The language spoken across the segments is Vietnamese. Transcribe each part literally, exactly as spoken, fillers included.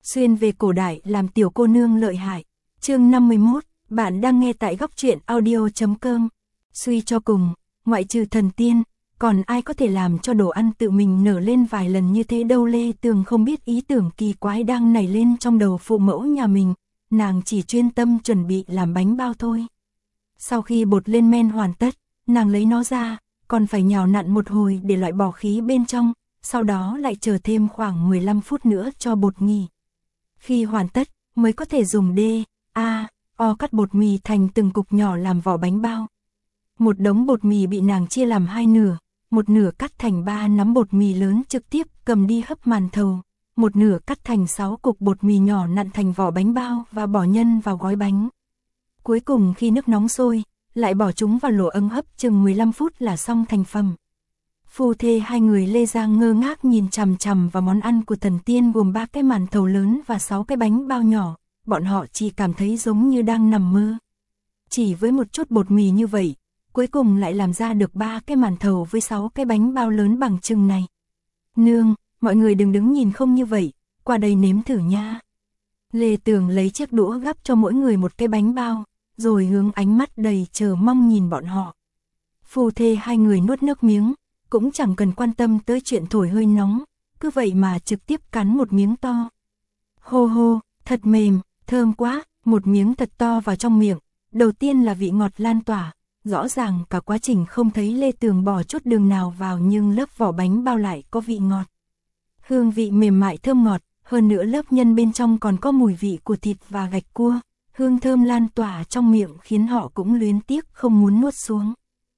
xuyên về cổ đại làm tiểu cô nương lợi hại. Chương năm mươi mốt, bạn đang nghe tại góc truyện audio chấm com. Suy cho cùng, ngoại trừ thần tiên, còn ai có thể làm cho đồ ăn tự mình nở lên vài lần như thế đâu. Lê Tường không biết ý tưởng kỳ quái đang nảy lên trong đầu phụ mẫu nhà mình, nàng chỉ chuyên tâm chuẩn bị làm bánh bao thôi. Sau khi bột lên men hoàn tất, nàng lấy nó ra, còn phải nhào nặn một hồi để loại bỏ khí bên trong, sau đó lại chờ thêm khoảng mười lăm phút nữa cho bột nghỉ. Khi hoàn tất, mới có thể dùng D, A, O cắt bột mì thành từng cục nhỏ làm vỏ bánh bao. Một đống bột mì bị nàng chia làm hai nửa, một nửa cắt thành ba nắm bột mì lớn trực tiếp cầm đi hấp màn thầu, một nửa cắt thành sáu cục bột mì nhỏ nặn thành vỏ bánh bao và bỏ nhân vào gói bánh. Cuối cùng khi nước nóng sôi, lại bỏ chúng vào lò ấm hấp chừng mười lăm phút là xong thành phẩm. Phu thê hai người Lê Giang ngơ ngác nhìn chằm chằm vào món ăn của thần tiên gồm ba cái màn thầu lớn và sáu cái bánh bao nhỏ, bọn họ chỉ cảm thấy giống như đang nằm mơ. Chỉ với một chút bột mì như vậy, cuối cùng lại làm ra được ba cái màn thầu với sáu cái bánh bao lớn bằng chừng này. Nương, mọi người đừng đứng nhìn không như vậy, qua đây nếm thử nha. Lê Tường lấy chiếc đũa gắp cho mỗi người một cái bánh bao, rồi hướng ánh mắt đầy chờ mong nhìn bọn họ. Phu thê hai người nuốt nước miếng, cũng chẳng cần quan tâm tới chuyện thổi hơi nóng, cứ vậy mà trực tiếp cắn một miếng to. Hô hô, thật mềm, thơm quá, một miếng thật to vào trong miệng, đầu tiên là vị ngọt lan tỏa, rõ ràng cả quá trình không thấy Lê Tường bỏ chút đường nào vào nhưng lớp vỏ bánh bao lại có vị ngọt. Hương vị mềm mại thơm ngọt, hơn nữa lớp nhân bên trong còn có mùi vị của thịt và gạch cua, hương thơm lan tỏa trong miệng khiến họ cũng luyến tiếc không muốn nuốt xuống.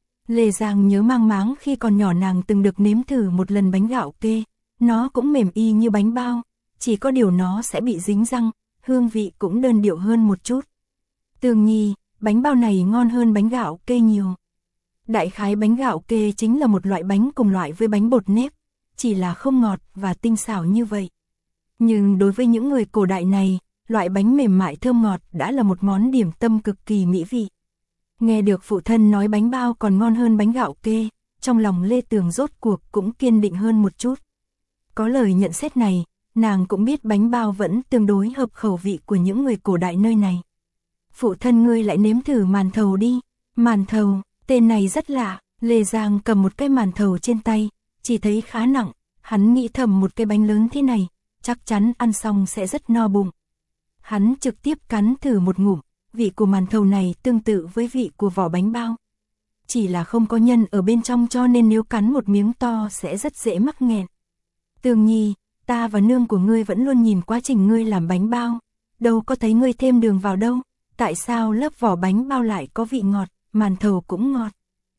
Lê Giang nhớ mang máng khi còn nhỏ nàng từng được nếm thử một lần bánh gạo kê, nó cũng mềm y như bánh bao, chỉ có điều nó sẽ bị dính răng, hương vị cũng đơn điệu hơn một chút. Tường Nhi, bánh bao này ngon hơn bánh gạo kê nhiều. Đại khái bánh gạo kê chính là một loại bánh cùng loại với bánh bột nếp, chỉ là không ngọt và tinh xảo như vậy. Nhưng đối với những người cổ đại này, loại bánh mềm mại thơm ngọt đã là một món điểm tâm cực kỳ mỹ vị. Nghe được phụ thân nói bánh bao còn ngon hơn bánh gạo kê, trong lòng Lê Tường rốt cuộc cũng kiên định hơn một chút. Có lời nhận xét này, nàng cũng biết bánh bao vẫn tương đối hợp khẩu vị của những người cổ đại nơi này. Phụ thân ngươi lại nếm thử màn thầu đi. Màn thầu, tên này rất lạ. Lê Giang cầm một cái màn thầu trên tay, chỉ thấy khá nặng, hắn nghĩ thầm một cái bánh lớn thế này, chắc chắn ăn xong sẽ rất no bụng. Hắn trực tiếp cắn thử một ngụm, vị của màn thầu này tương tự với vị của vỏ bánh bao. Chỉ là không có nhân ở bên trong cho nên nếu cắn một miếng to sẽ rất dễ mắc nghẹn. Tường Nhi, ta và nương của ngươi vẫn luôn nhìn quá trình ngươi làm bánh bao, đâu có thấy ngươi thêm đường vào đâu, tại sao lớp vỏ bánh bao lại có vị ngọt, màn thầu cũng ngọt.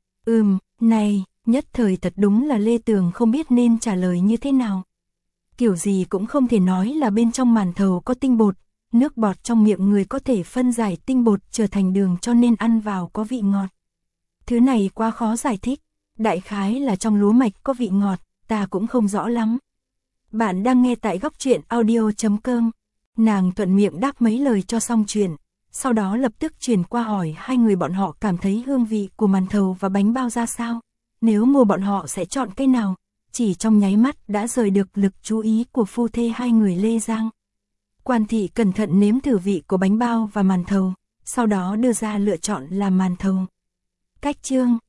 Ừm, này, nhất thời thật đúng là Lê Tường không biết nên trả lời như thế nào. Kiểu gì cũng không thể nói là bên trong màn thầu có tinh bột, nước bọt trong miệng người có thể phân giải tinh bột trở thành đường cho nên ăn vào có vị ngọt. Thứ này quá khó giải thích, đại khái là trong lúa mạch có vị ngọt, ta cũng không rõ lắm. Bạn đang nghe tại góc truyện audio chấm com. Nàng thuận miệng đáp mấy lời cho xong chuyện, sau đó lập tức chuyển qua hỏi hai người bọn họ cảm thấy hương vị của màn thầu và bánh bao ra sao. Nếu mua bọn họ sẽ chọn cái nào, chỉ trong nháy mắt đã rời được lực chú ý của phu thê hai người Lê Giang. Quan thị cẩn thận nếm thử vị của bánh bao và màn thầu, sau đó đưa ra lựa chọn là màn thầu. Cách chương,